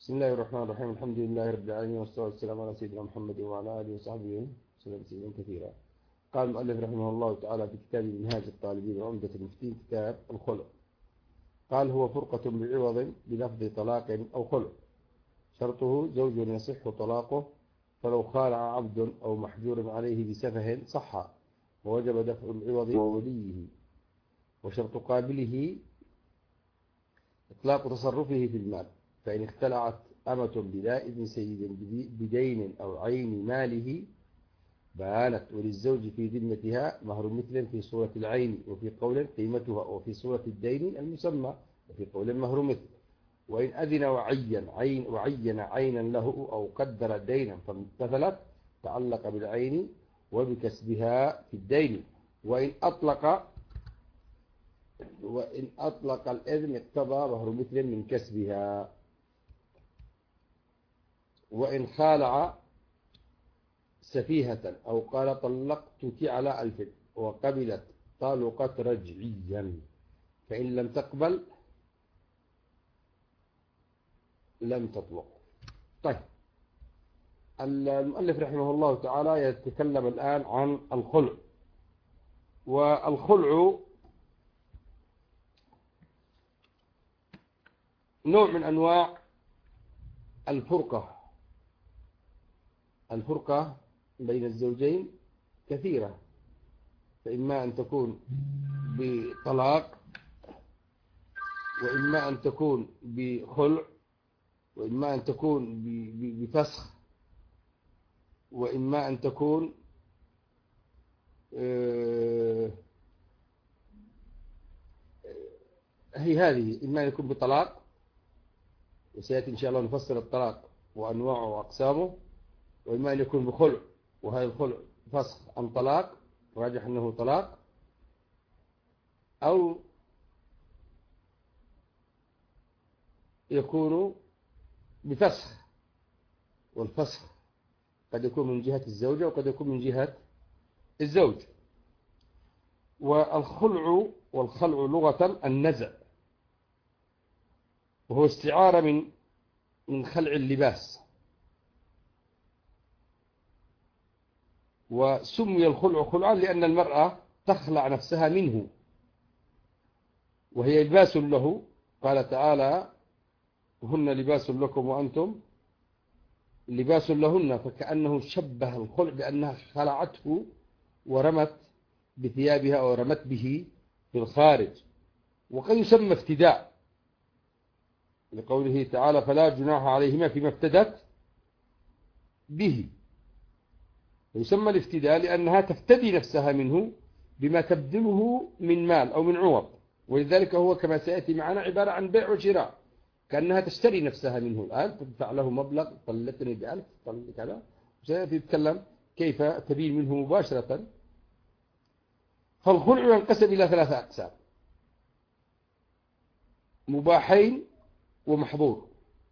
بسم الله الرحمن الرحيم. الحمد لله رب العالمين، والصلاة والسلام على سيدنا محمد وعلى آله وصحبه وسلم تسليما كثيرا. قال المؤلف رحمه الله تعالى في كتاب منهاج الطالبين وعمدة المفتين كتاب الخلع. قال: هو فرقة بعوض بلفظ طلاق أو خلع، شرطه زوج يصح طلاقه، فلو خالع عبد أو محجور عليه بسفه صح، ووجب دفع العوض ووليه. وشرط قابله إطلاق تصرفه في المال، فإن اختلعت أمة بلا إذن سيد بدين أو عين ماله بانت، وللزوج في ذمتها مهر مثل في صورة العين، وفي قول قيمتها، وفي صورة الدين المسمى، وفي قول مهر مثل. وإن أذن وعين عينا له أو قدر دينا فامتثلت تعلق بالعين وبكسبها في الدين. وإن أطلق الإذن اقتضى مهر مثل من كسبها. وإن خالع سفيهة أو قال طلقتك على 1000 وقبلت طلقت رجعيا، فإن لم تقبل لم تطلق. طيب، المؤلف رحمه الله تعالى يتكلم الآن عن الخلع. والخلع نوع من أنواع الفرقة بين الزوجين كثيرة، فإما أن تكون بطلاق، وإما أن تكون بخلع، وإما أن تكون بفسخ، وإما أن تكون هذه إما أن يكون بطلاق، وسيأتي إن شاء الله نفصل الطلاق وأنواعه وأقسامه، وإما أن يكون بخلع، وهذا الخلع فسخ أم طلاق، راجح أنه طلاق، أو يكون بفسخ، والفسخ قد يكون من جهة الزوجة وقد يكون من جهة الزوج. والخلع لغة النزع، وهو استعارة من خلع اللباس. وسمي الخلع خلعا لأن المرأة تخلع نفسها منه، وهي لباس له. قال تعالى: هن لباس لكم وأنتم لباس لهن، فكأنه شبه الخلع بأنها خلعته ورمت بثيابها أو رمت به في الخارج. وقد يسمى افتداء لقوله تعالى: فلا جناح عليهما فيما افتدت به. ويسمى الافتداء لأنها تفتدي نفسها منه بما تبذله من مال أو من عوض، ولذلك هو كما سيأتي معنا عبارة عن بيع وشراء، كأنها تشتري نفسها منه. الآن تدفع له مبلغ، طلتني ب1000 طلت كذا، سيأتي يتكلم كيف تبين منه مباشرة. فالخلع ينقسم إلى 3 أقسام: مباحين ومحظور.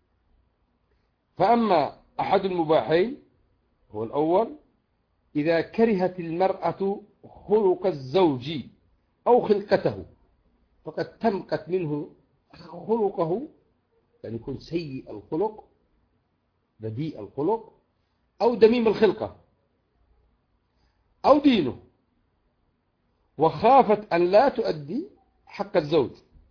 فأما أحد المباحين هو الأول: إذا كرهت المرأة خلق الزوج أو خلقته، فقد تمقت منه خلقه، يعني يكون سيء الخلق، بديء الخلق، أو دميم الخلقة، أو دينه، وخافت أن لا تؤدي حق الزوج،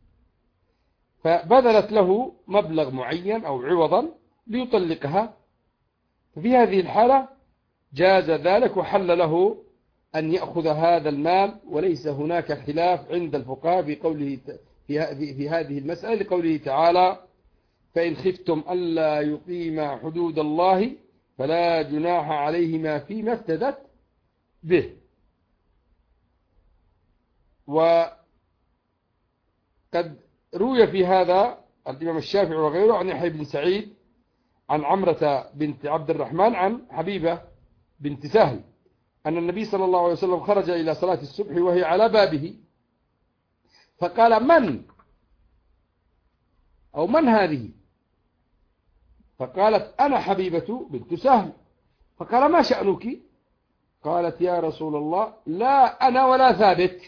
فبذلت له مبلغ معين أو عوضا ليطلقها. ففي هذه الحالة جاز ذلك وحل له أن يأخذ هذا المال، وليس هناك خلاف عند الفقهاء في هذه المسألة، لقوله تعالى: فإن خفتم ألا يقيما حدود الله فلا جناح عليهما فيما افتدت به. وقد روي في هذا الإمام الشافعي وغيره عن يحيى بن سعيد عن عمرة بنت عبد الرحمن عن حبيبة بنت سهل أن النبي صلى الله عليه وسلم خرج إلى صلاة الصبح وهي على بابه، فقال: من هذه؟ فقالت: أنا حبيبة بنت سهل. فقال: ما شأنك؟ قالت: يا رسول الله، لا أنا ولا ثابت.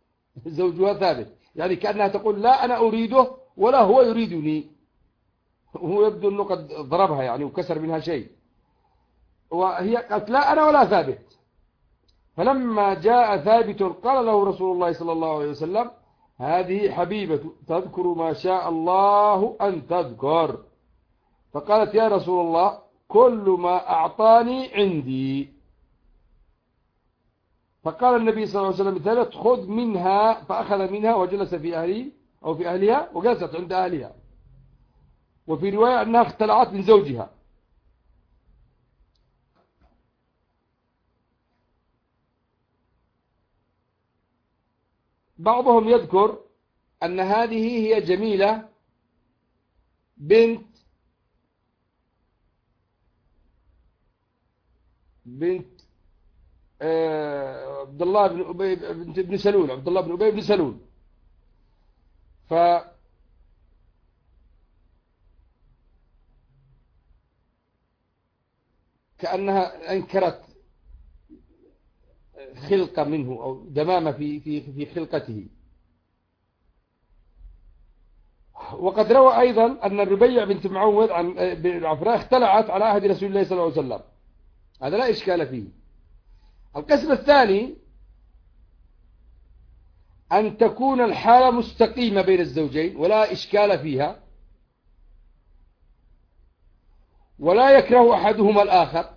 زوجها ثابت، يعني كأنها تقول: لا أنا أريده ولا هو يريدني. وهو يبدو أنه قد ضربها يعني وكسر منها شيء، وهي قالت لا أنا ولا ثابت. فلما جاء ثابت قال له رسول الله صلى الله عليه وسلم هذه حبيبة تذكر ما شاء الله أن تذكر. فقالت يا رسول الله كل ما أعطاني عندي. فقال النبي صلى الله عليه وسلم ثابت خذ منها، فأخذ منها وجلس في أهله أو في أهلها وجلست عند أهلها. وفي رواية أنها اختلعت من زوجها. بعضهم يذكر أن هذه هي جميلة بنت عبد الله بن أبي بن سلول، عبد الله بن أبي بن سلول. كأنها أنكرت خلقة منه أو دمامة في خلقته. وقد روى أيضا أن الربيع بنت معوذ بن عفراء اختلعت على عهد رسول الله صلى الله عليه وسلم، هذا لا إشكال فيه. القسم الثاني أن تكون الحالة مستقيمة بين الزوجين ولا إشكال فيها، ولا يكره أحدهما الآخر،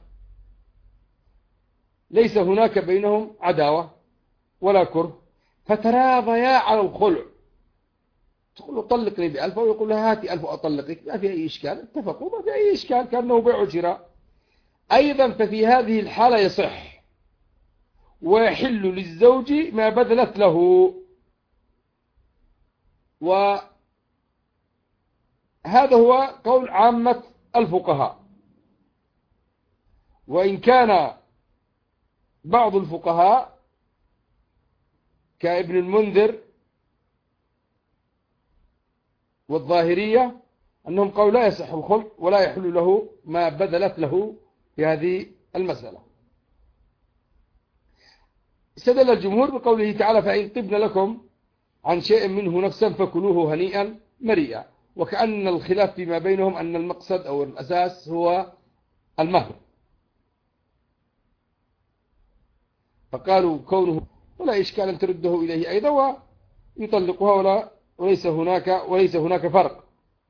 ليس هناك بينهم عداوة ولا كره، فتراضيا على الخلع. تقول له طلقني ب1000 ويقول لها هاتي 1000 وأطلقك، ما في أي إشكال، اتفقوا ما في أي إشكال، كأنه بيع وشراء. أيضا ففي هذه الحالة يصح ويحل للزوج ما بذلت له. وهذا هو قول عامة الفقهاء. وإن كان بعض الفقهاء كابن المنذر والظاهرية أنهم قالوا لا يصح الخلع ولا يحل له ما بذلت له في هذه المسألة. استدل الجمهور بقوله تعالى فإن طبن لكم عن شيء منه نفسا فكلوه هنيئا مريئا، وكأن الخلاف فيما بينهم أن المقصد أو الأساس هو المهر، فقالوا كونه ولا إشكال أن ترده إليه أيضا ويطلقها وليس هناك فرق.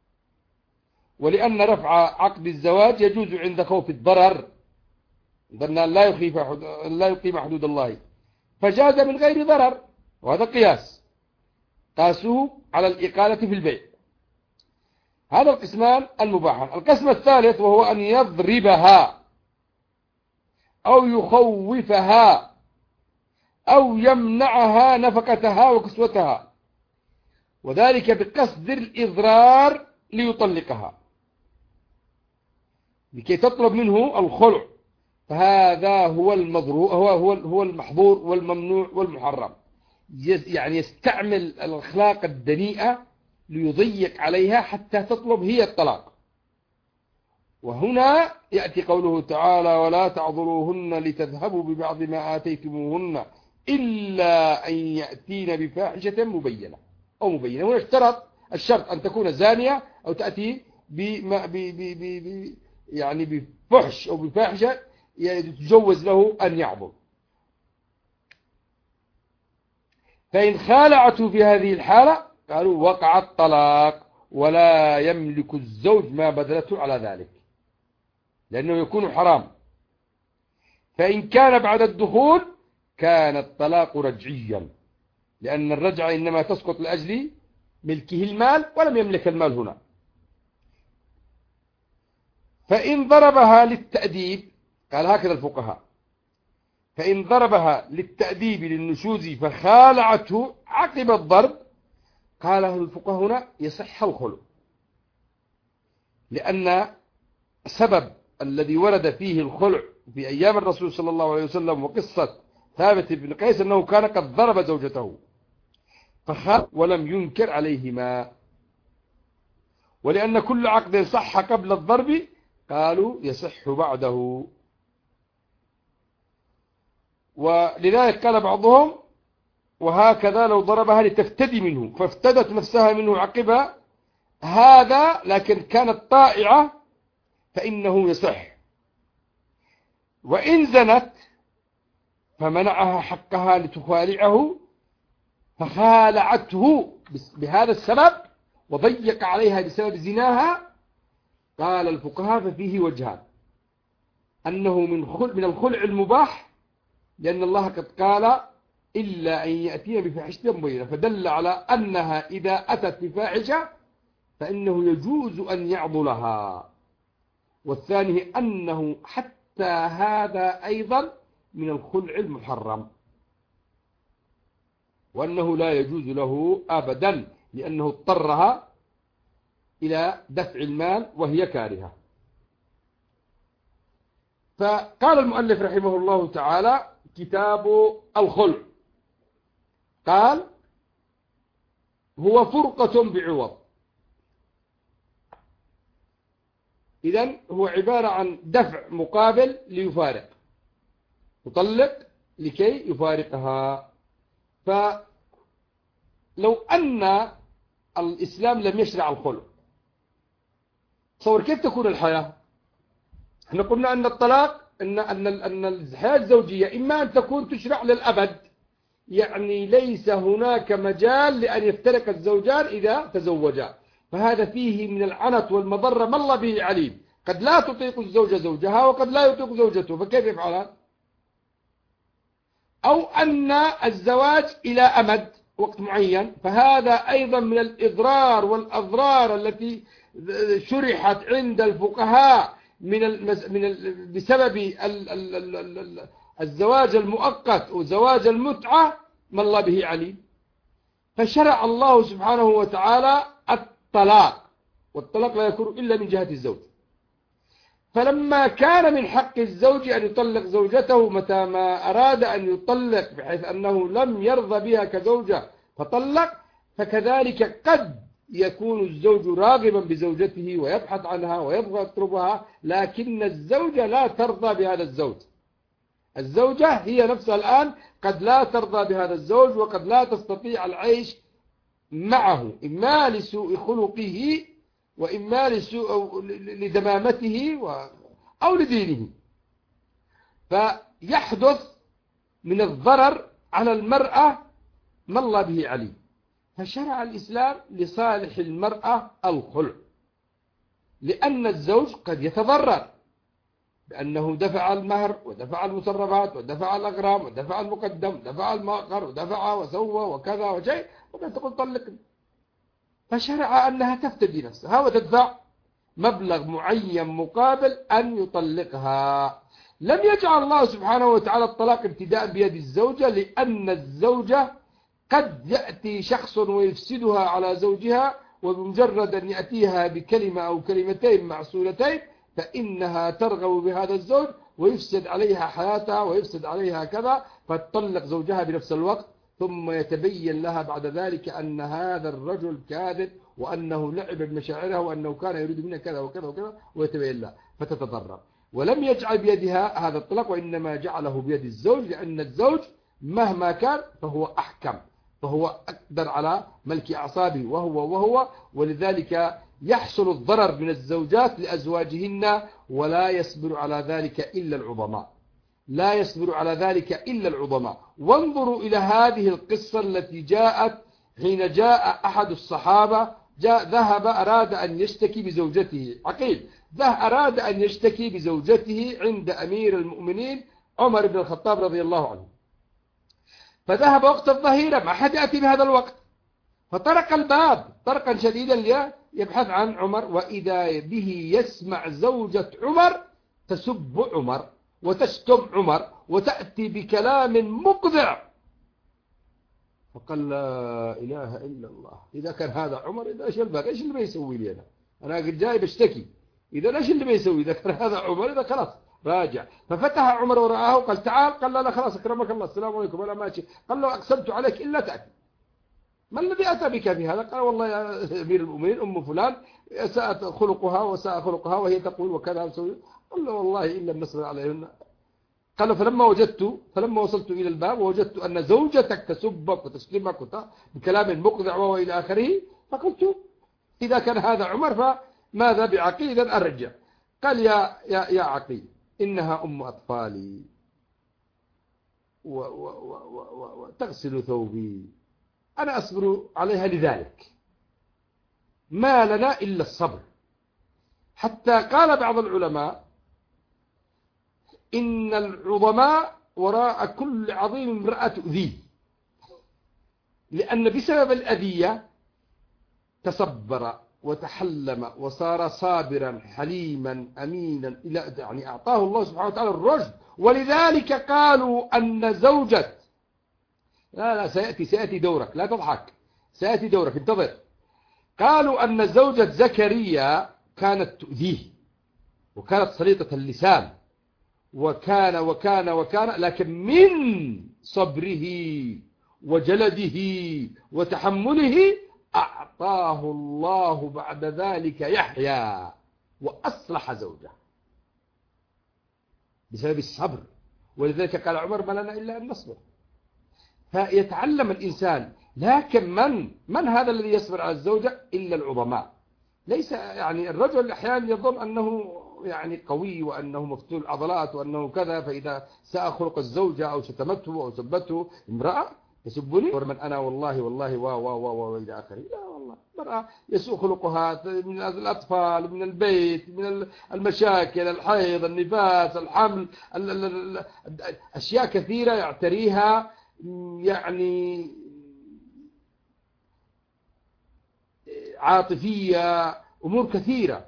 ولأن رفع عقد الزواج يجوز عند خوف الضرر، أن لا يقيم حدود الله، فجاز من غير ضرر، وهذا قياس قاسوه على الإقالة في البيع. هذا القسمان المباحان. القسم الثالث وهو أن يضربها أو يخوفها أو يمنعها نفقتها وكسوتها، وذلك بقصد الإضرار ليطلقها لكي تطلب منه الخلع، فهذا هو هو المحظور والممنوع والمحرم. يعني يستعمل الأخلاق الدنيئة ليضيق عليها حتى تطلب هي الطلاق. وهنا يأتي قوله تعالى ولا تعضلوهن لتذهبوا ببعض ما آتيتموهن إلا أن يأتين بفاحشة مبينة أو مبينة. هنا اشترط الشرط أن تكون زانية أو تأتي يعني بفحش أو بفاحشة يتجوز له أن يعضل. فإن خالعته في هذه الحالة قالوا وقع الطلاق ولا يملك الزوج ما بذلته على ذلك، لأنه يكون حرام. فإن كان بعد الدخول كان الطلاق رجعيا، لأن الرجعة إنما تسقط لأجل ملكه المال ولم يملك المال هنا. فإن ضربها للتأديب، قال هكذا الفقهاء، فإن ضربها للتأديب للنشوز فخالعته عقب الضرب، قاله الفقهاء هنا يصح الخلع، لأن سبب الذي ورد فيه الخلع في أيام الرسول صلى الله عليه وسلم وقصة ثابت بن قيس أنه كان قد ضرب زوجته فخلع ولم ينكر عليهما. ولأن كل عقد صح قبل الضرب قالوا يصح بعده. ولذلك قال بعضهم وهكذا لو ضربها لتفتدي منه فافتدت نفسها منه عقبها هذا لكن كانت طائعة فإنه يصح. وإن زنت فمنعها حقها لتخالعه فخالعته بهذا السبب وضيق عليها بسبب زناها، قال الفقهاء ففيه وجهان: أنه من الخلع المباح، لأن الله قد قال إلا أن يأتين بفاحشة مبينة، فدل على أنها إذا أتت بفاحشة فإنه يجوز أن يعضلها. والثاني أنه حتى هذا أيضا من الخلع المحرم، وأنه لا يجوز له أبدا لأنه اضطرها إلى دفع المال وهي كارهة. فقال المؤلف رحمه الله تعالى: كتاب الخلع، قال: هو فرقة بعوض. إذن هو عبارة عن دفع مقابل ليفارق، يطلق لكي يفارقها. فلو أن الإسلام لم يشرع الخلع، تصور كيف تكون الحياة؟ احنا قلنا أن الطلاق أن الحياة الزوجية إما أن تكون تشرع للأبد، يعني ليس هناك مجال لأن يفترق الزوجان إذا تزوجا، فهذا فيه من العنت والمضرة ما الله به عليم. قد لا تطيق الزوجة زوجها وقد لا يطيق زوجته، فكيف يفعلها؟ أو أن الزواج إلى أمد وقت معين، فهذا أيضا من الإضرار والأضرار التي شرحت عند الفقهاء بسبب الزواج المؤقت وزواج المتعة ما الله به عليم. فشرع الله سبحانه وتعالى الطلاق، والطلاق لا يكون إلا من جهة الزوج. فلما كان من حق الزوج أن يطلق زوجته متى ما أراد أن يطلق بحيث أنه لم يرضى بها كزوجة فطلق، فكذلك قد يكون الزوج راغبا بزوجته ويبحث عنها ويبغى يطلبها، لكن الزوجة لا ترضى بهذا الزوج. الزوجة هي نفسها الآن قد لا ترضى بهذا الزوج وقد لا تستطيع العيش معه، إما لسوء خلقه وإما لدمامته أو لدينه، فيحدث من الضرر على المرأة ما الله به عليم. فشرع الإسلام لصالح المرأة الخلع، لأن الزوج قد يتضرر بأنه دفع المهر ودفع المصرفات ودفع الأغرام ودفع المقدم ودفع المؤخر ودفع وسوى وكذا وشيء، وبعد تقول طلقني. فشرع أنها تفتدي نفسها وتدفع مبلغ معين مقابل أن يطلقها. لم يجعل الله سبحانه وتعالى الطلاق ابتداء بيد الزوجة، لأن الزوجة قد يأتي شخص ويفسدها على زوجها، وبمجرد أن يأتيها بكلمة أو كلمتين معسولتين فإنها ترغب بهذا الزوج ويفسد عليها حياتها ويفسد عليها كذا، فتطلق زوجها بنفس الوقت، ثم يتبين لها بعد ذلك أن هذا الرجل كاذب وأنه لعب بمشاعرها وأنه كان يريد منها كذا وكذا وكذا، ويتبين لها فتتضرر. ولم يجعل بيدها هذا الطلاق، وإنما جعله بيد الزوج، لأن الزوج مهما كان فهو أحكم، فهو أقدر على ملك أعصابه وهو، ولذلك يحصل الضرر من الزوجات لأزواجهن، ولا يصبر على ذلك إلا العظماء، لا يصبر على ذلك إلا العظماء. وانظروا إلى هذه القصة التي جاءت حين جاء أحد الصحابة ذهب أراد أن يشتكي بزوجته، عقيل أراد أن يشتكي بزوجته عند أمير المؤمنين عمر بن الخطاب رضي الله عنه، فذهب وقت الظهيرة، ما حد يأتي بهذا الوقت، فطرق الباب طرقا شديدا يبحث عن عمر، وإذا به يسمع زوجة عمر تسب عمر وتشتم عمر وتأتي بكلام مقذع، فقال لا إله إلا الله، إذا كان هذا عمر إذا إيش الباقي، إيش اللي بيسوي لي أنا قد جاي بشتكي، إذا إيش اللي بيسوي، إذا كان هذا عمر إذا خلاص راجع. ففتح عمر ورآه وقال تعال، قال لا خلاص أكرمك الله السلام عليكم ولا ماشي، قال له أقسمت عليك إلا تأتي، ما الذي أتى بك بهذا؟ قال والله يا أمير المؤمنين أم فلان ساءت خلقها وساء خلقها وهي تقول وكذا وسوي. قال له والله إن لم نصبر عليهن. قال فلما وصلت إلى الباب ووجدت أن زوجتك تسبك وتشتمك بكلام مقذع وإلى آخره، فقلت إذا كان هذا عمر فماذا بعقيل؟ إذن أرجع. قال يا عقيل إنها أم أطفالي وتغسل ثوبي، أنا أصبر عليها لذلك، ما لنا إلا الصبر. حتى قال بعض العلماء إن العظماء وراء كل عظيم امرأة تؤذيه، لأن بسبب الأذية تصبر وتحلم وصار صابرا حليما أمينا، إلى يعني أعطاه الله سبحانه وتعالى الرشد. ولذلك قالوا أن زوجة لا سيأتي دورك، لا تضحك، سيأتي دورك، انتظر. قالوا أن زوجة زكريا كانت تؤذيه وكانت سليطة اللسان وكان لكن من صبره وجلده وتحمله أعطاه الله بعد ذلك يحيى وأصلح زوجه بسبب الصبر. ولذلك قال عمر ما لنا إلا أن نصبر. فيتعلم الإنسان. لكن من هذا الذي يصبر على الزوجة إلا العظماء؟ ليس يعني الرجل أحيانا يظن أنه يعني قوي وأنه مفتول العضلات وأنه كذا، فإذا ساء خلق الزوجة أو شتمته أو سبته امرأة يسبني من أنا والله وإلى آخره. لا والله، امرأة يسوء خلقها من الأطفال، من البيت، من المشاكل، الحيض، النفاس، الحمل، أشياء كثيرة يعتريها، يعني عاطفية، أمور كثيرة.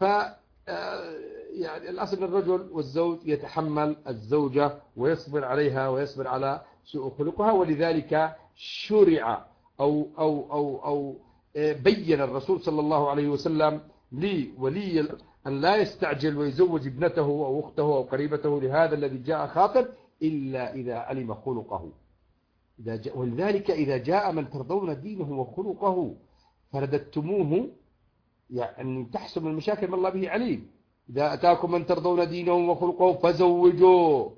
يعني الأصل الرجل والزوج يتحمل الزوجة ويصبر عليها ويصبر على سوء خلقها. ولذلك شرع أو بين الرسول صلى الله عليه وسلم لولي أن لا يستعجل ويزوج ابنته أو أخته أو قريبته لهذا الذي جاء خاطب إلا إذا علم خلقه. ولذلك إذا جاء من ترضون دينه وخلقه فرددتموه، يعني تحسم المشاكل ما الله به عليم. إذا أتاكم من ترضون دينه وخلقه فزوجوه،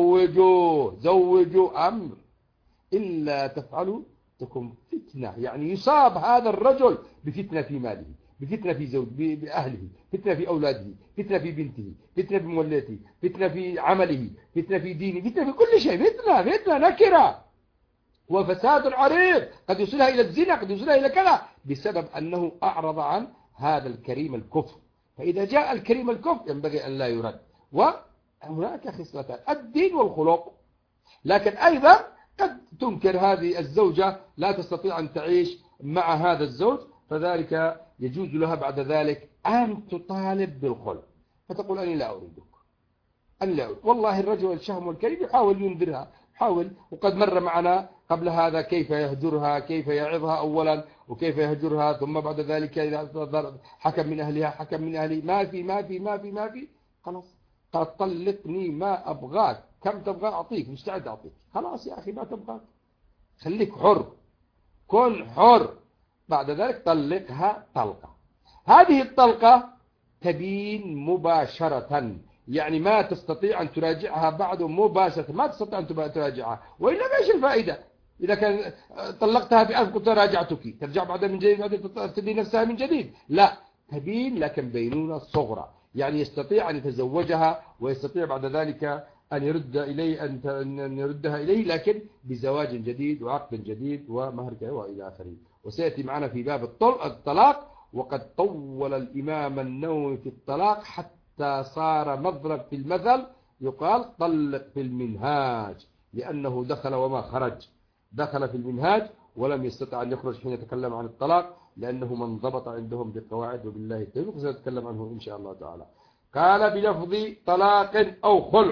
زوجوا أمر، إلا تفعلوا تكون فتنة، يعني يصاب هذا الرجل بفتنة في ماله، بفتنة في زوج، بأهله، فتنة في أولاده، فتنة في بنته، فتنة في مولته، فتنة في عمله، فتنة في دينه، فتنة في كل شيء، فتنة نكرة وفساد عريض، قد يوصلها إلى الزنا، قد يوصلها إلى كذا، بسبب أنه أعرض عن هذا الكريم الكفر. فإذا جاء الكريم الكفر ينبغي أن لا يرد. وهناك خصلتان، الدين والخلق. لكن أيضا قد تنكر هذه الزوجة، لا تستطيع أن تعيش مع هذا الزوج، فذلك يجوز لها بعد ذلك أن تطالب بالخلق، فتقول أنا لا أريدك، أنا لا أريد. والله الرجل الشهم والكريم يحاول ينذرها، حاول. وقد مر معنا قبل هذا كيف يهجرها، كيف يعظها أولا، وكيف يهجرها، ثم بعد ذلك إذا حكم من أهلها، حكم من أهلي، ما في خلاص، قال طلقني ما أبغاك، كم تبغى أعطيك، مستعد أعطيك، خلاص يا أخي ما تبغاك، خليك حر، كن حر. بعد ذلك طلقها طلقة. هذه الطلقة تبين مباشرة، يعني ما تستطيع أن تراجعها بعد مباشرة، ما تستطيع أن تراجعها، وإلا ما إيش الفائدة؟ إذا كان طلقتها ب1000 قلت راجعتك، ترجع بعد من جديد، بعد تبني نفسها من جديد؟ لا، تبين لكن بينونة صغرى، يعني يستطيع أن يتزوجها ويستطيع بعد ذلك أن يردها إليه، لكن بزواج جديد وعقد جديد ومهر وإلى آخره. وسيأتي معنا في باب الطلاق. وقد طول الإمام النووي في الطلاق حتى صار مضرب في المثل، يقال طلق في المنهاج، لأنه دخل وما خرج، دخل في المنهاج ولم يستطع أن يخرج حين يتكلم عن الطلاق، لأنه من ضبط عندهم بالقواعد. وبالله التوفيق، سنتكلم عنه إن شاء الله تعالى. قال بلفظ طلاق أو خلع.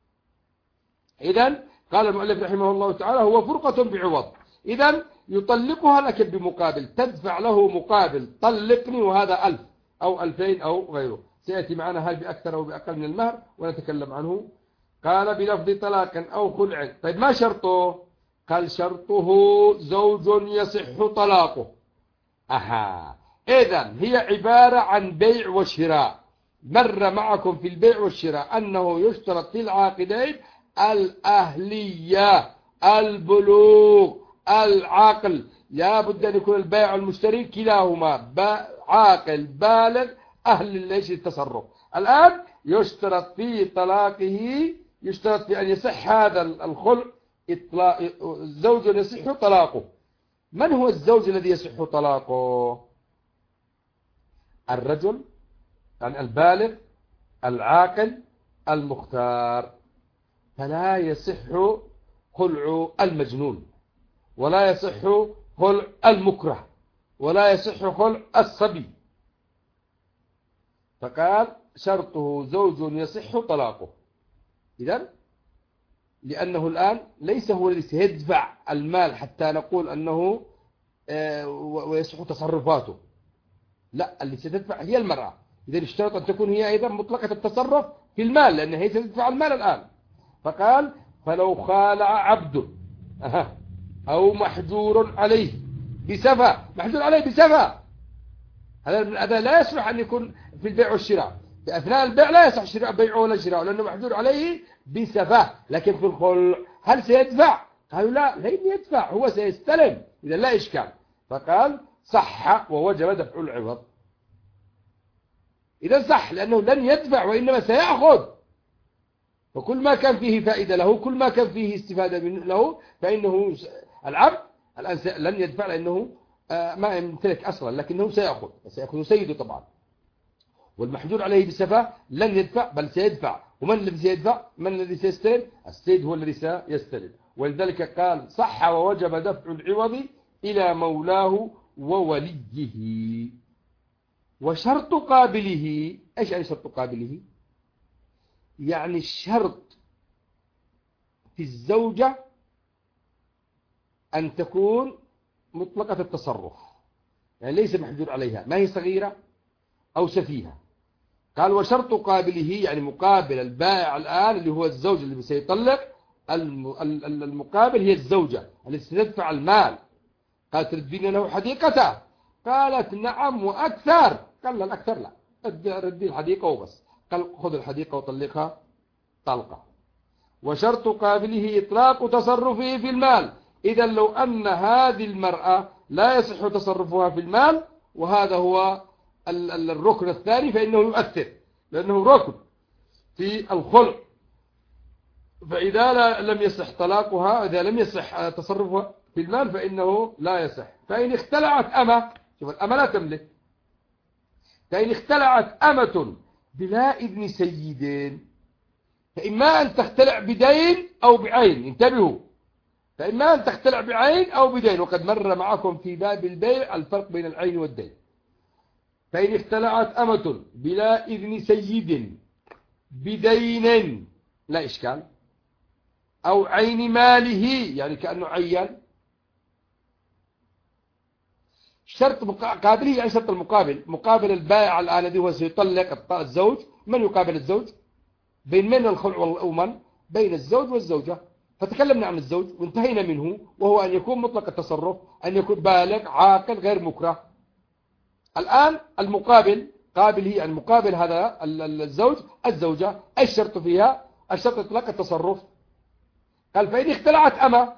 إذن قال المؤلف رحمه الله تعالى هو فرقة بعوض. إذن يطلقها لكن بمقابل، تدفع له مقابل، طلقني وهذا 1000 أو 2000 أو غيره. سيأتي معنا هل بأكثر أو بأقل من المهر ونتكلم عنه. قال بلفظ طلاق أو خلع. طيب ما شرطه؟ قال شرطه زوج يصح طلاقه. إذن هي عبارة عن بيع وشراء. مر معكم في البيع والشراء أنه يشترط في العاقدين الأهلية، البلوغ، العقل. لا بد أن يكون البائع والمشتري كلاهما عاقل بالغ أهل ليش التصرف. الآن يشترط في طلاقه، يشترط في أن يصح هذا الخلع الزوج يصح طلاقه. من هو الزوج الذي يصح طلاقه؟ الرجل يعني البالغ العاقل المختار. فلا يصح خلع المجنون، ولا يصح خلع المكره، ولا يصح خلع الصبي. فقال شرطه زوج يصح طلاقه. إذن لأنه الآن ليس هو الذي سيدفع المال حتى نقول أنه ويصح تصرفاته، لا، اللي ستدفع هي المرأة. إذن اشترط أن تكون هي أيضا مطلقة التصرف في المال، لأن هي ستدفع المال الآن. فقال فلو خالع عبد أو محجور عليه بسفة، محجور عليه بسفة، هذا لا يصلح أن يكون في البيع والشراء. في أثناء البيع لا يصح شراء بيعه ولا شراء لأنه محجور عليه بسفة. لكن في الخلع هل سيدفع؟ قالوا لا، لن يدفع، هو سيستلم. إذا لا إشكال. فقال صح ووجب دفع العوض. إذا صح لأنه لن يدفع وإنما سيأخذ. وكل ما كان فيه فائدة له، كل ما كان فيه استفادة له، فإنه العبد الآن لن يدفع لأنه ما يمتلك أصلا، لكنه سيأخذ سيده طبعا. والمحجور عليه بالسفة لن يدفع بل سيدفع. ومن الذي سيدفع؟ من الذي سيستلم؟ السيد هو الذي سيستلم. ولذلك قال صح ووجب دفع العوض إلى مولاه ووليه. وشرط قابله، إيش يعني شرط قابله؟ يعني الشرط في الزوجة أن تكون مطلقة التصرف، يعني ليس محجور عليها، ما هي صغيرة أو سفيهة. قال وشرط قابله يعني مقابل البائع الآن اللي هو الزوج اللي سيطلق، المقابل هي الزوجة التي ستدفع المال. قال تردين له حديقته؟ قالت نعم وأكثر. قال لا، الأكثر لا، ردي الحديقة وبس. قال خذ الحديقة وطلقها طلقة. وشرط قابله إطلاق تصرفه في المال. إذا لو أن هذه المرأة لا يصح تصرفها في المال، وهذا هو الركن الثاني، فإنه يؤثر لأنه ركن في الخلع. فإذا لم يصح طلاقها، إذا لم يصح تصرفها في المال فإنه لا يصح. فإن اختلعت أمة، شوف الأمة لا تملك، فإن اختلعت أمة بلا إذن سيد، فإما أن تختلع بدين أو بعين، انتبهوا، فإما أن تختلع بعين أو بدين، وقد مر معكم في باب البيع الفرق بين العين والدين. فإن اختلعت أمة بلا إذن سيد بدين لا إشكال، أو عين ماله يعني كأنه عين. شرط قابله يعني شرط المقابل، مقابل البائع الآن الذي هو سيطلق الزوج. من يقابل الزوج؟ بين من الخلع والأومن؟ بين الزوج والزوجة. فتكلمنا عن الزوج وانتهينا منه، وهو أن يكون مطلق التصرف، أن يكون بالغ عاقل غير مكره. الآن المقابل، قابل هي المقابل هذا الزوج الزوجة. أي الشرط فيها؟ الشرط إطلاق التصرف. قال فإن اختلعت أمة،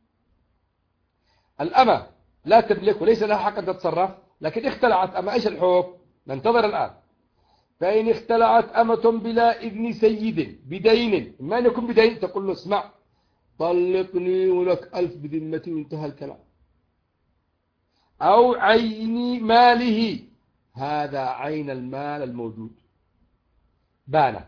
الأمة لا تملك وليس لها حق أن تتصرف، لكن اختلعت أمة، إيش الحكم؟ ننتظر الآن. فإن اختلعت أمة بلا إذن سيد بدين، ما أن يكون بدين، تقول له اسمع طلقني ولك 1000 بذمتي وانتهى الكلام. أو عين ماله، هذا عين المال الموجود بانت.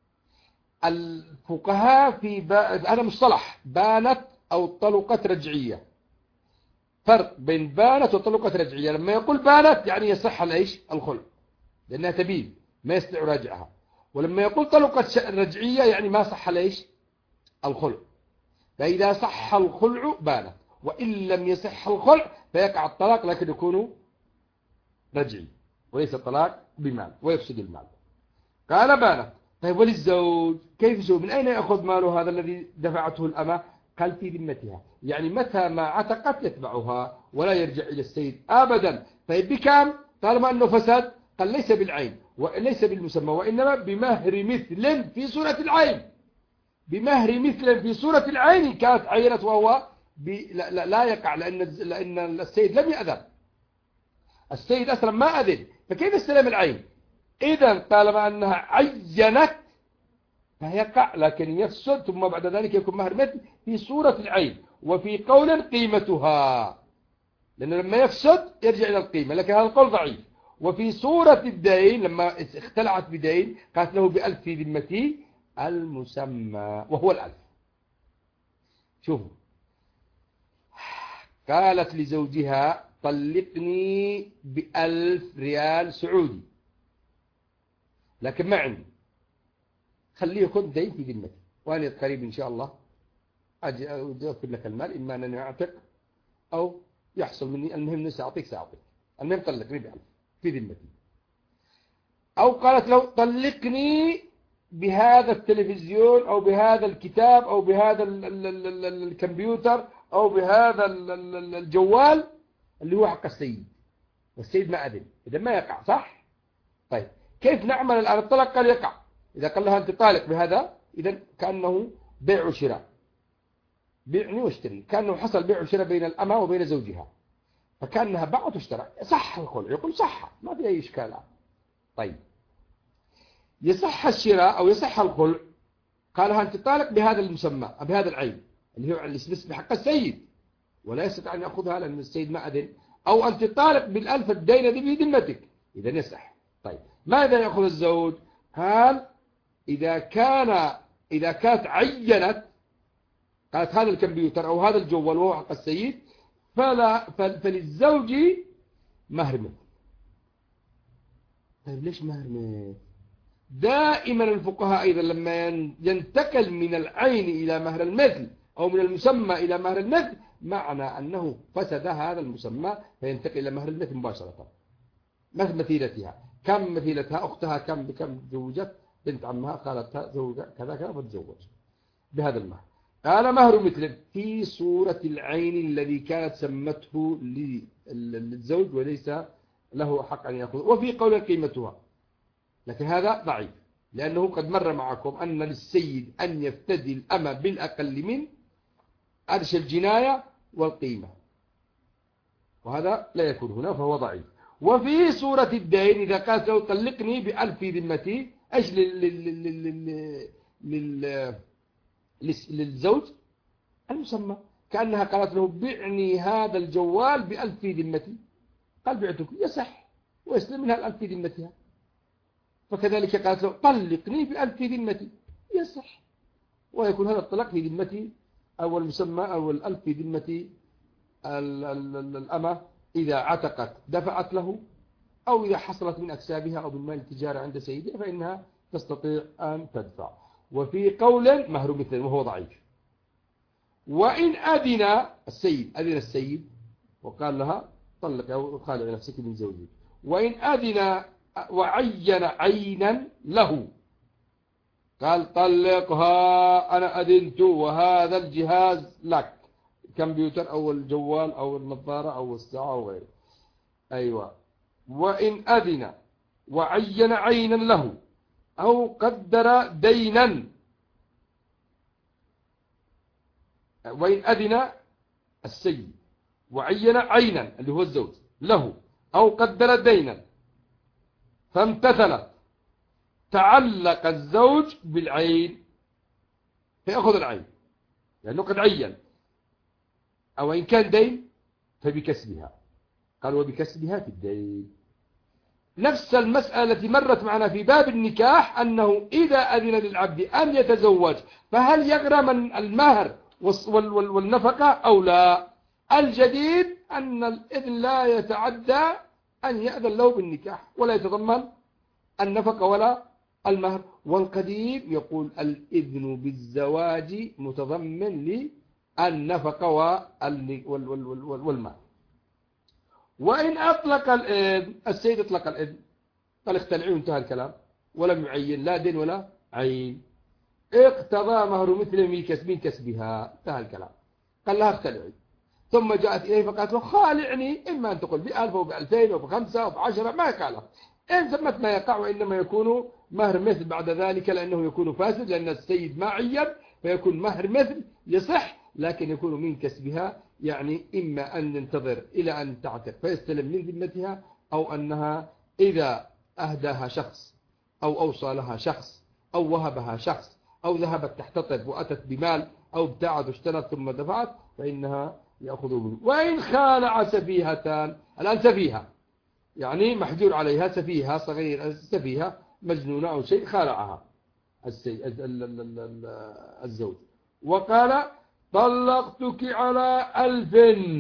الفقهاء في هذا مصطلح بانت أو طلقت رجعية. فرق بين بانت وطلقت رجعية. لما يقول بانت يعني يصح الايش؟ الخلع، لأنها تبين ما يستطيع راجعها. ولما يقول طلقت رجعية يعني ما صح الايش؟ الخلع. فإذا صح الخلع بانت، وإن لم يصح الخلع فيقع الطلاق، لكن يكون رجعي وليس الطلاق بمال ويفسد المال. قال بانت. طيب وللزوج كيف يسوي؟ من أين يأخذ ماله هذا الذي دفعته الأمة؟ قال في ذمتها، يعني متى ما عتقت يتبعها ولا يرجع إلى السيد أبدا. طيب بكم؟ طالما أنه فسد، قال ليس بالعين وليس بالمسمى، وإنما بمهر مثل في صورة العين. بمهر مثل في صورة العين كانت عينت، وهو لا يقع لأن السيد لم يأذن. السيد أسلم ما أذن، فكيف استلم العين؟ إذا طالما أنها عينت فيقع، لكن يفسد ثم بعد ذلك يكون مهر مثل في صورة العين، وفي قول قيمتها، لأنه لما يفسد يرجع إلى القيمة، لكن هذا القول ضعيف. وفي صورة الدين لما اختلعت بدين قالت له ب1000 في ذمتي المسمى وهو ال1000. شوفوا، قالت لزوجها طلقني ب1000 ريال سعودي، لكن ما عندي، خليه يكون دين في ذمتي، وأنا قريب إن شاء الله أجي أوفر لك المال، إما أنني أعتق أو يحصل مني، المهم سأعطيك، المهم طلقني ب1000 في ذمتي. أو قالت له طلقني بهذا التلفزيون أو بهذا الكتاب أو بهذا الكمبيوتر أو بهذا الجوال اللي هو حق السيد، والسيد ما أذن، إذا ما يقع، صح؟ طيب كيف نعمل الآن؟ الطلاق قال يقع، إذا قال لها أنت طالق بهذا، إذا كأنه بيع وشراء، بيعني واشتري، كأنه حصل بيع وشراء بين الأمة وبين زوجها، فكأنها باعت واشترى، صح الخلع، يقول صح، ما في أي إشكال. طيب يصح الشراء أو يصح الخلع، قالها أنت طالق بهذا المسمى بهذا العين اللي هو الاسم بحق السيد، ولا يستطيع أن يأخذها لأن السيد ما أذن، أو أنت طالق ب1000 الدين دي في ذمتك، إذا يصح. طيب ماذا يأخذ الزوج؟ قال إذا كانت عينت، قالت هذا الكمبيوتر أو هذا الجوال وهو حق السيد، فللزوج مهر مثل. طيب ليش مهر مثل؟ دائما الفقهاء أيضا لما ينتقل من العين إلى مهر المثل أو من المسمى إلى مهر المثل، معنى أنه فسد هذا المسمى فينتقل إلى مهر المثل مباشرة. مثل مثيلتها، كم مثيلتها؟ أختها بكم تزوجت؟ بنت عمها خالتها زوجة كذا كذا فتزوج بهذا المهر. قال مهر مثل في صورة العين الذي كانت سمته للزوج وليس له حق أن يأخذ، وفي قول قيمتها، لكن هذا ضعيف، لأنه قد مر معكم أن للسيد أن يفتدي الأمة بالأقل من أرش الجناية والقيمة، وهذا لا يكون هنا فهو ضعيف. وفي صورة الدين إذا قالت له طلقني ب1000 في ذمتي، أيش للزوج المسمى، كأنها قالت له بعني هذا الجوال ب1000 في ذمتي، قال بعتك، يصح ويسلم منها 1000 في ذمتها. فكذلك قالت له طلقني ب1000 في ذمتي، يصح ويكون هذا الطلاق في ذمتي أو المسمى أو 1000 في ذمتي الأمة إذا عتقت دفعت له، أو إذا حصلت من أكسابها أو من مال التجارة عند سيدها فإنها تستطيع أن تدفع. وفي قول مهر مثل وهو ضعيف. وإن أذن السيد وقال لها طلق أو خالع نفسك من زوجك، وإن أذن وعين عينا له، قال طلقها أنا أذنت وهذا الجهاز لك، الكمبيوتر أو الجوال أو النظارة أو الساعة أو غيره، أيوة. وإن أذن وعين عينا له أو قدر دينا، وإن أذن السيد وعين عينا اللي هو الزوج له أو قدر دينا فامتثلت، تعلق الزوج بالعين فيأخذ العين لأنه قد عين، أو إن كان دين فبكسبها، قال وبكسبها في الدين. نفس المسألة التي مرت معنا في باب النكاح، أنه إذا أذن للعبد أن يتزوج فهل يغرم المهر والنفقة أو لا؟ الجديد أن الإذن لا يتعدى أن يأذن له بالنكاح ولا يتضمن النفقة ولا المهر. والقديم يقول الإذن بالزواج متضمن للنفقة والمهر. وإن أطلق الإذن، السيد أطلق الإذن قال اختلعوا انتهى الكلام ولم يعين لا دين ولا عين، اقتضى مهر مثل من كسبها، انتهى الكلام، قال لها اختلعي، ثم جاءت إليه فقالت له خالعني، إما أن تقول ب1000 أو ب2000 أو ب5 أو ب10، ما قالها إن سمت ما يقع، وإنما يكون مهر مثل بعد ذلك لأنه يكون فاسد، لأن السيد ما عين فيكون مهر مثل يصح، لكن يكون من كسبها، يعني إما أن ننتظر إلى أن تعتق فيستلم من ذمتها، أو أنها إذا أهداها شخص أو أوصى لها شخص أو وهبها شخص أو ذهبت تحتطب وأتت بمال أو ابتاعت واشترت ثم دفعت فإنها يأخذ منه. وإن خالع سفيهتان، الآن سفيهة يعني محجور عليها، سفيهة صغيرة، سفيهة مجنونة أو شيء، خالعها الزوج وقال طلقتك على 1000.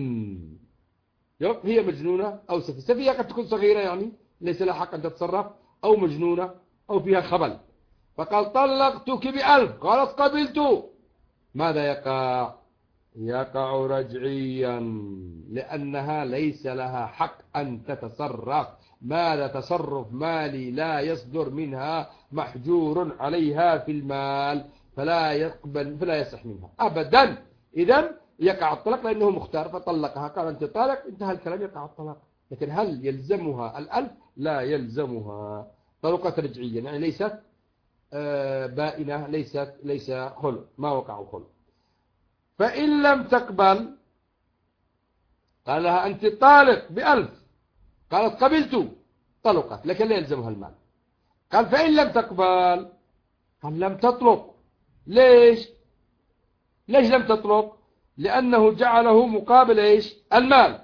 هي مجنونة أو سفيهة. سفيهة قد تكون صغيرة يعني ليس لها حق أن تتصرف، أو مجنونة أو فيها خبل، فقال طلقتك ب1000، قالت قبلت. ماذا يقع؟ يقع رجعيا، لأنها ليس لها حق أن تتصرف. ماذا تصرف مالي لا يصدر منها، محجور عليها في المال، فلا يقبل، فلا يصح منها أبدا. إذن يقع الطلاق لأنه مختار فطلقها، قال أنت طالق، انتهى الكلام، يقع الطلاق. لكن هل يلزمها 1000؟ لا يلزمها. طلقت رجعيا يعني ليست بائنة، ليس خلع، ما وقع خلع. فإن لم تقبل قال لها أنت طالق ب1000، قالت قبلت، طلقت، لكن لا يلزمها المال. قال فإن لم تقبل، قال لم تطلق. ليش لم تطلق؟ لأنه جعله مقابل إيش؟ المال،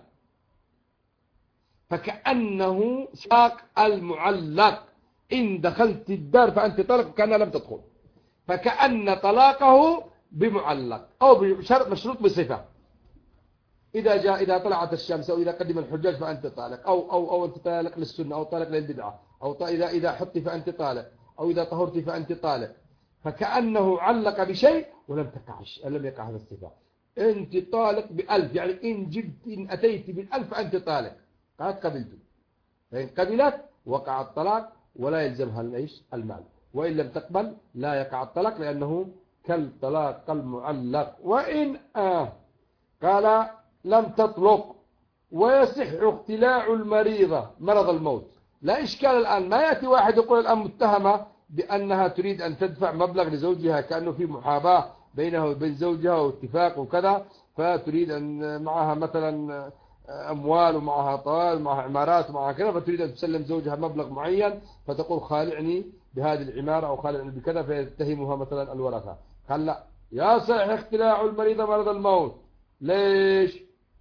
فكأنه ساق المعلق. إن دخلت الدار فأنت طالق، كأنها لم تدخل، فكأن طلاقه بمعلق أو بشرط مشروط بصفة. إذا طلعت الشمس أو إذا قدم الحجاج فأنت طالق، أو أنت طالق للسنة أو طالق للبدعة، أو إذا حطي فأنت طالق، أو إذا طهرتي فأنت طالق. فكأنه علق بشيء ولم يقع هذا الصفة. أنت طالق ب1000، يعني إن أتيت ب1000 فأنت طالق. قالت قبلت، فإن قبلت وقع الطلاق ولا يلزمها المال، وإن لم تقبل لا يقع الطلاق لأنه كالطلاق المعلق. وإن قال لم تطلق ويصح اختلاع المريضة مرض الموت. لا إشكال الآن، ما يأتي واحد يقول الآن متهمة بأنها تريد أن تدفع مبلغ لزوجها، كأنه في محاباة بينه وبين زوجها واتفاق وكذا، فتريد أن معها مثلا أموال ومعها طوال ومعها عمارات ومعها كذا، فتريد أن تسلم زوجها مبلغ معين، فتقول خالعني بهذه العمارة أو خالعني بكذا، فيتهمها مثلا الورثة. قال لا، يصح اختلاع المريضة مرض الموت. ليش؟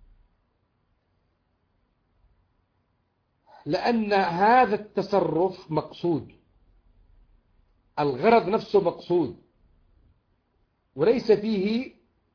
لأن هذا التصرف مقصود، الغرض نفسه مقصود، وليس فيه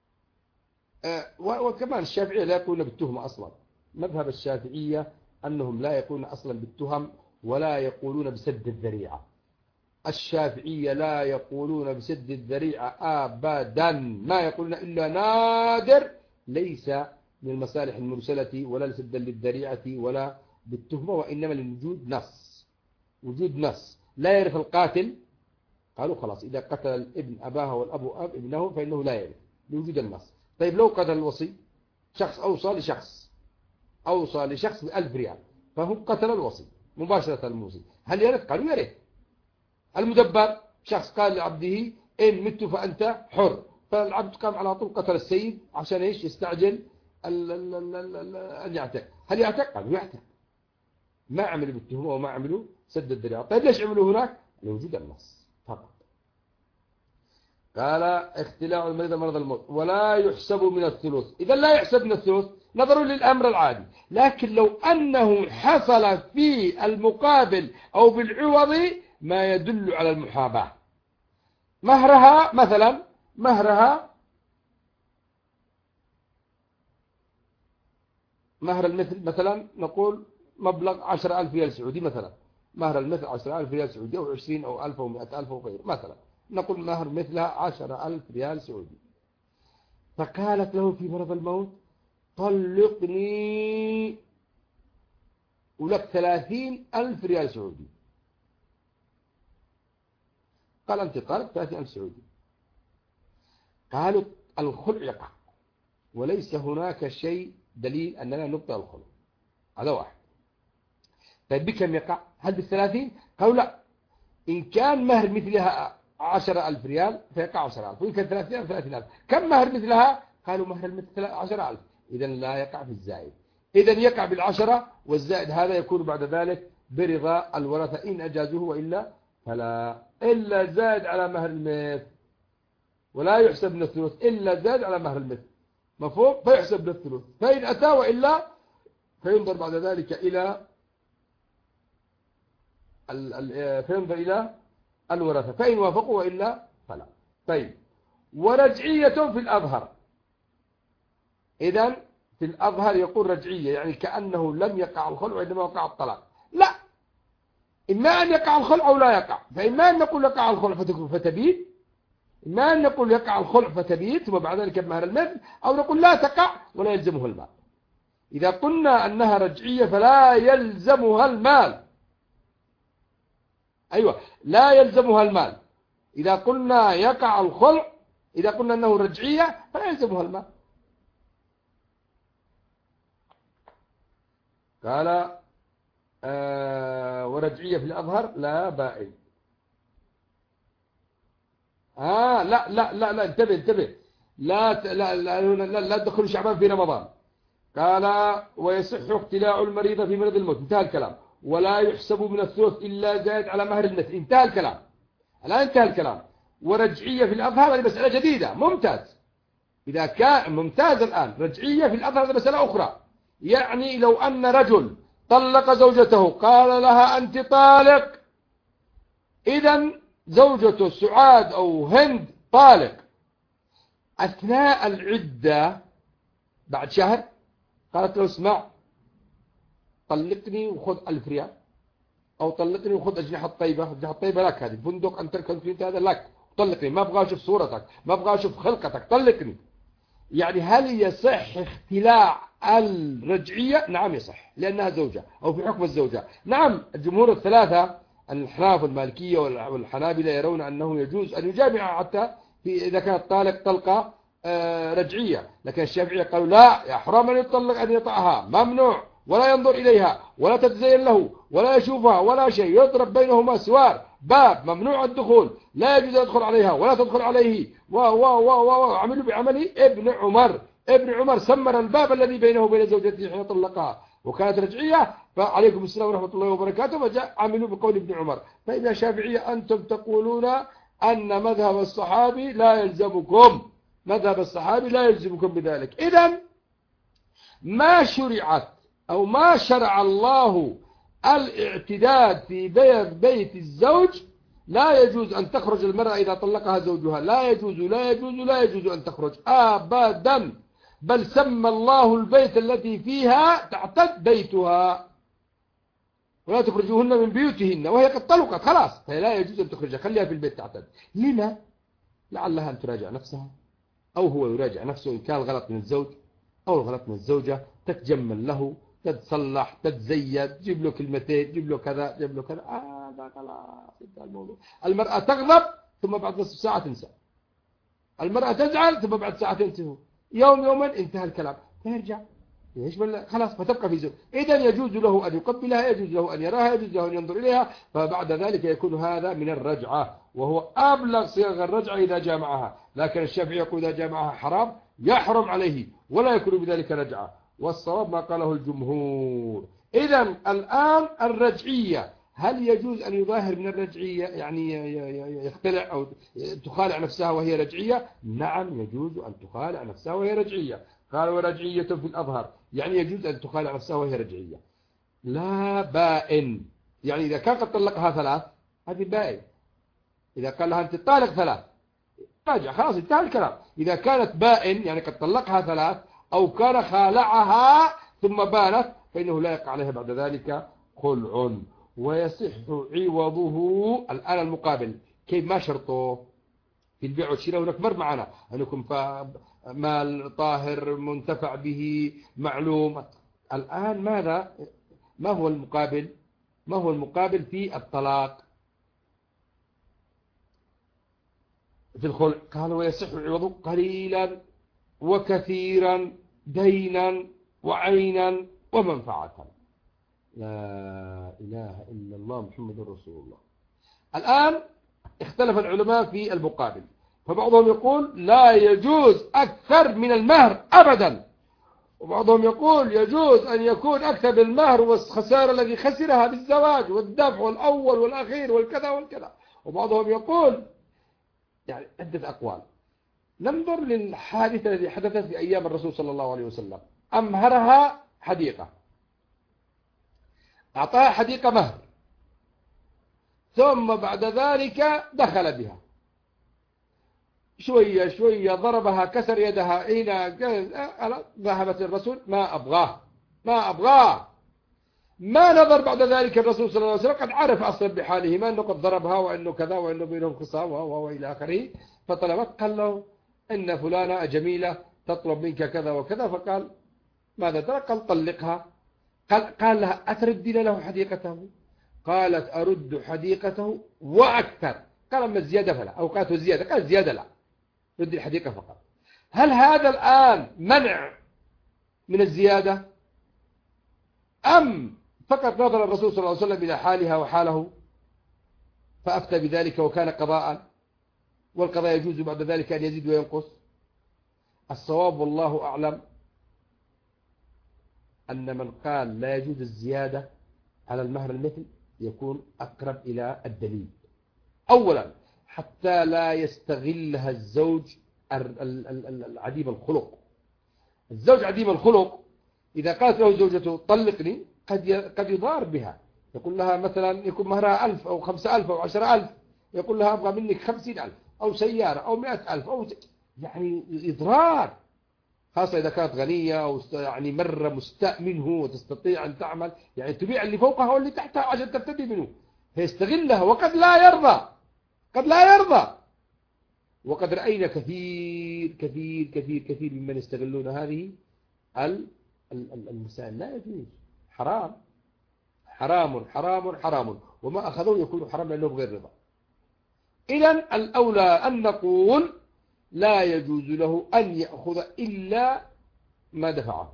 وكمان الشافعية لا يقولون بالتهمة أصلا. مذهب الشافعية أنهم لا يقولون أصلا بالتهم ولا يقولون بسد الذريعة. الشافعية لا يقولون بسد الذريعة أبدا، ما يقولون إلا نادر، ليس من المصالح المرسلة ولا لسدا للذريعة ولا بالتهمة، وإنما لوجود نص. وجود نص لا يعرف القاتل، قالوا خلاص إذا قتل الابن أباه والأب ابنه فإنه لا يعرف لوجود النص. طيب لو قتل الوصي، شخص أوصى لشخص ب1000 ريال، فهو قتل الوصي مباشرة الموصي، هل يرث؟ قالوا يرث. المدبر، شخص قال لعبده إن مت فأنت حر، فالعبد قام على طول قتل السيد عشان إيش؟ يستعجل أن يعتق. هل يعتق؟ قالوا يعتق. ما عملوا بالتهمة وما عملوا سد الذريعة. طيب ليش عملوا هناك؟ لوجود النص فقط. قال اختلاع المريض مرض الموت ولا يحسب من الثلث. إذا لا يحسب من الثلث نظروا للأمر العادي، لكن لو أنه حصل في المقابل أو بالعوض ما يدل على المحاباة. مهرها مثلا، مهر المثل مثلا نقول مبلغ 10,000 ريال سعودي مثلا، مهر المثل 10,000 ريال سعودي أو 20 أو 1000 أو 100,000 أو غيره مثلا، نقول مهر مثلها 10,000 ريال سعودي. فقالت له في مرض الموت طلقني ولك 30,000 ريال سعودي. قال أنت طالق 30,000 سعودي. قالوا الخلع يقع، وليس هناك شيء دليل أننا نبطل الخلع. هذا واحد. طيب بكم يقع؟ هل بال30؟ قالوا لا، إن كان مهر مثلها 10,000 ريال فيقع 10,000، وإن كان 30,000 30,000. كم مهر مثلها؟ قالوا مهر المثل 10,000، إذا لا يقع في الزائد. إذن يقع بالعشرة، والزائد هذا يكون بعد ذلك برضا الورثة إن أجازوه، وإلا فلا. إلا زاد على مهر المثل، ولا يحسب من الثلث إلا زاد على مهر المثل، مفهوم؟ فيحسب للثلث، فإن أتى وإلا فينظر بعد ذلك إلى الورثة، فإن وافقوا وإلا فلا. طيب، ورجعية في الأظهر. إذن في الأظهر يقول رجعية، يعني كأنه لم يقع الخلع وإنما وقع الطلاق. لا، إما أن يقع الخلع أو لا يقع، فإما أن نقول يقع الخلع فتبيت، إما أن نقول يقع الخلع فتبيت ثم بعد ذلك بمهر المثل، أو نقول لا تقع ولا يلزمه المال. إذا قلنا أنها رجعية فلا يلزمها المال، أيوة لا يلزمها المال. إذا قلنا يقع الخلع، إذا قلنا أنه رجعية فلا يلزمها المال. قال ورجعية في الأظهر لا بائن. لا لا لا لا، انتبه لا تدخلوا شعبان في رمضان. قال ويصح اقتلاع المريض في مرض الموت، انتهى الكلام. ولا يحسب من الثلث إلا زائد على مهر المثل، انتهى الكلام. الآن انتهى الكلام. ورجعية في الأظهر هذه مسألة جديدة، ممتاز. إذا كان ممتاز الآن، رجعية في الأظهر هذه مسألة أخرى. يعني لو أن رجل طلق زوجته قال لها أنت طالق، إذن زوجته سعاد أو هند طالق. أثناء العدة بعد شهر قالت له اسمع، طلقني وخذ 1000 ريال، أو طلقني وخذ أجنحة طيبة. أجنحة طيبة لك، هذه فندق أنت كنت هذا لك، طلقني، ما أبغى أشوف صورتك، ما أبغى أشوف خلقتك، طلقني. يعني هل يصح اختلاع الرجعية؟ نعم يصح، لأنها زوجة أو في حكم الزوجة. نعم، الجمهور الثلاثة الأحناف والمالكية والحنابلة يرون أنه يجوز أن يجامع حتى إذا كانت طالق طلقة رجعية، لكن الشافعية قالوا لا، يحرم أن يطلق، أن يطعها، ممنوع، ولا ينظر إليها ولا تتزين له ولا يشوفها ولا شيء، يضرب بينهما سوار، باب ممنوع الدخول، لا يجوز أن يدخل عليها ولا تدخل عليه، عملوا بعمل ابن عمر. ابن عمر سمر الباب الذي بينه وبين زوجته حين طلقها، وكانت رجعية، فعليكم السلام ورحمة الله وبركاته، فجاء عملوا بقول ابن عمر. فإذا شافعية أنتم تقولون أن مذهب الصحابي لا يلزمكم، مذهب الصحابي لا يلزمكم بذلك. إذن ما شرعت أو ما شرع الله الاعتداد في بيت الزوج، لا يجوز أن تخرج المرأة إذا طلقها زوجها، لا يجوز لا يجوز لا يجوز أن تخرج أبدا، بل سمى الله البيت التي فيها تعتد بيتها، ولا تخرجوهن من بيوتهن وهي قد طلقت خلاص، فلا يجوز أن تخرجها، خليها في البيت تعتد. لما؟ لعلها أن تراجع نفسها، أو هو يراجع نفسه إن كان الغلط من الزوج أو الغلط من الزوجة، تتجمل له، تتصلح، تتزيد، تجيب له كلمتين، تجيب له كذا، تجيب له كذا، خلاص انتهى الموضوع. المرأة تغضب ثم بعد نصف ساعة تنسى، المرأة تزعل ثم بعد ساعتين تنسى، يوم يوما انتهى الكلام، فيرجع يعيش خلاص، فتبقى في زوج. إذا يجوز له أن يقبلها، يجوز له أن يراها، يجوز له أن ينظر إليها، فبعد ذلك يكون هذا من الرجعة، وهو أبلغ صيغ الرجعة إذا جامعها. لكن الشافعي يقول إذا جامعها حرام، يحرم عليه ولا يكون بذلك رجعة، والصواب ما قاله الجمهور. إذا الآن الرجعية، هل يجوز أن يظاهر من الرجعية، يعني يختلع أو تخالع نفسها وهي رجعية؟ نعم يجوز أن تخالع نفسها وهي رجعية. قال ورجعية في الأظهر، يعني يجوز أن تخالع نفسها وهي رجعية. لا بائن، يعني إذا كان قد طلقها ثلاث هذه بائن. إذا قال لها أنت طالق ثلاث راجع، خلاص انتهى الكلام. إذا كانت بائن يعني قد طلقها ثلاث، أو كان خالعها ثم بانت، فإنه لا يقع عليها بعد ذلك خلع، ويصح عوضه. الآن المقابل كيف؟ ما شرطه في البيع والشراء؟ هناك مر معنا أنكم مال طاهر منتفع به معلوم. الآن ماذا؟ ما هو المقابل؟ ما هو المقابل في الطلاق في الخلع؟ قال ويصح عوضه قليلا وكثيرا، دينا وعينا ومنفعة. لا إله إلا الله محمد رسول الله. الآن اختلف العلماء في المقابل، فبعضهم يقول لا يجوز أكثر من المهر أبدا، وبعضهم يقول يجوز أن يكون أكثر بالمهر والخسارة الذي خسرها بالزواج والدفع والأول والأخير والكذا والكذا. وبعضهم يقول يعني عدة أقوال. ننظر للحادثة التي حدثت في أيام الرسول صلى الله عليه وسلم. أمهرها حديقة، أعطاها حديقة مهر، ثم بعد ذلك دخل بها شوية شوية، ضربها، كسر يدها، ذهبت الرسول ما أبغاه ما أبغاه. ما نظر بعد ذلك الرسول صلى الله عليه وسلم، قد عرف أصلا بحاله، ما أنه قد ضربها وأنه كذا وأنه بينهم خصام وإلى آخره. فطلبت، قال له إن فلانة جميلة تطلب منك كذا وكذا. فقال ماذا ترى؟ قال طلقها. قال لها أتردين له حديقته؟ قالت أرد حديقته وأكثر. قال أما الزيادة فلا، أوقاته زيادة. قال زيادة لا، رد الحديقة فقط. هل هذا الآن منع من الزيادة، أم فقط نظر الرسول صلى الله عليه وسلم إلى حالها وحاله فأفتى بذلك وكان قضاء، والقضاء يجوز بعد ذلك أن يزيد وينقص؟ الصواب والله أعلم أن من قال لا يجوز الزيادة على المهر المثل يكون أقرب إلى الدليل. أولا حتى لا يستغلها الزوج عديم الخلق. الزوج عديم الخلق إذا قالت له زوجته طلقني قد يضار بها، يقول لها مثلا يكون مهرها 1000 أو 5000 أو 10000، يقول لها أبغى منك 50000 أو سيارة أو 100000 أو يعني إضرار، خاصة إذا كانت غنية أو يعني مرة مستاء منه وتستطيع أن تعمل، يعني تبيع اللي فوقها واللي تحتها عشان تفتدي منه، فيستغلها وقد لا يرضى، قد لا يرضى. وقد رأينا كثير كثير كثير كثير ممن يستغلون هذه المسائل. لا يجوز، حرام حرام حرام حرام، وما أخذوه يكون حرام لأنه بغير رضا. إذن الأولى أن نقول لا يجوز له أن يأخذ إلا ما دفعه،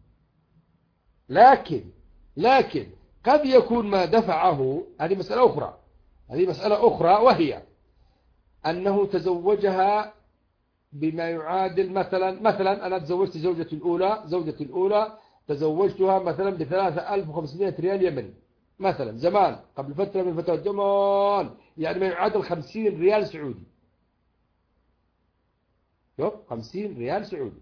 لكن قد يكون ما دفعه، هذه مسألة أخرى، هذه مسألة أخرى، وهي أنه تزوجها بما يعادل مثلا أنا تزوجت زوجتي الأولى تزوجتها مثلا ب3500 ريال يمني مثلا، زمان قبل فترة من فترات زمان، يعني ما يعادل 50 ريال سعودي. شوف 50 ريال سعودي.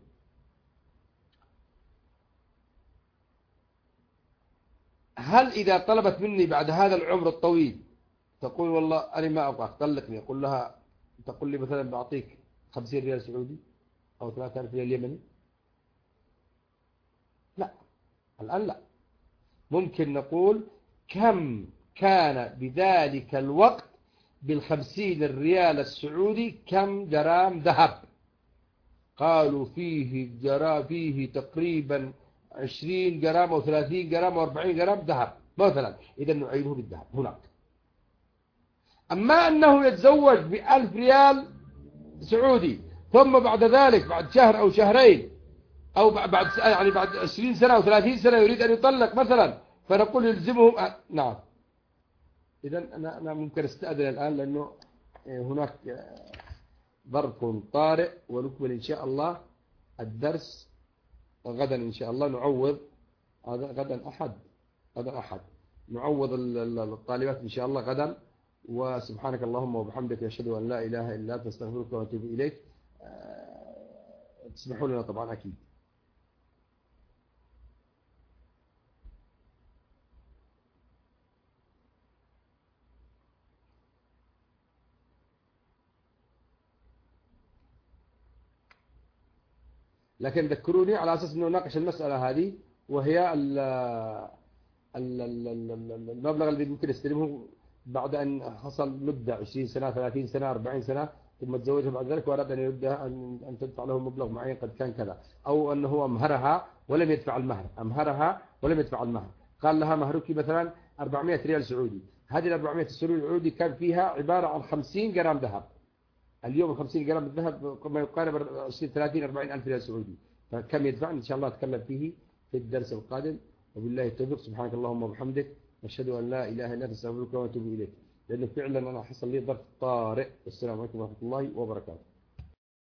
هل إذا طلبت مني بعد هذا العمر الطويل تقول والله أنا ما أبغاك طلقني، أقول لها تقول لي مثلا بعطيك 50 ريال سعودي أو 3000 ريال يمني؟ لا، الآن لا. ممكن نقول كم كان بذلك الوقت بال50 ريال السعودي كم جرام ذهب؟ قالوا فيه تقريبا 20 جرام أو 30 جرام أو 40 جرام ذهب مثلا، إذا نعينه بالذهب هناك. أما أنه يتزوج ب1000 ريال سعودي ثم بعد ذلك بعد شهر أو شهرين أو بعد 20 سنة أو 30 سنة يريد أن يطلق مثلا، فنقول يلزمهم نعم. إذا أنا ممكن أستأذن الآن لأنه هناك ظرف طارئ، ونكمل إن شاء الله الدرس غدا إن شاء الله. نعوض غدا أحد نعوض الطالبات إن شاء الله غدا. وسبحانك اللهم وبحمدك أشهد أن لا إله إلا أنت أستغفرك وأتوب إليك. تسمحوا لنا طبعا أكيد. لكن ذكروني على أساس أنه نناقش المسألة هذه، وهي المبلغ الذي ممكن يستلمه بعد أن حصل مدة 20 سنة 30 سنة 40 سنة ثم تزوجها بعد ذلك وأراد أن يردها أن تدفع له مبلغ معين قد كان كذا، أو أنه هو أمهرها ولم يدفع المهر، قال لها مهرك مثلا 400 ريال سعودي. هذه ال 400 ريال سعودي كان فيها عبارة عن 50 جرام ذهب. اليوم 50 جرام الذهب ما يقارب 20 30 40 ألف ريال سعودي، فكم يدفع إن شاء الله أتكلم فيه في الدرس القادم. وبالله التوفيق. سبحانك اللهم وبحمدك أشهد أن لا إله إلا أنت أستغفرك وأتوب إليك، لأنه فعلا أنا حصل لي ظرف طارئ. والسلام عليكم ورحمة الله وبركاته.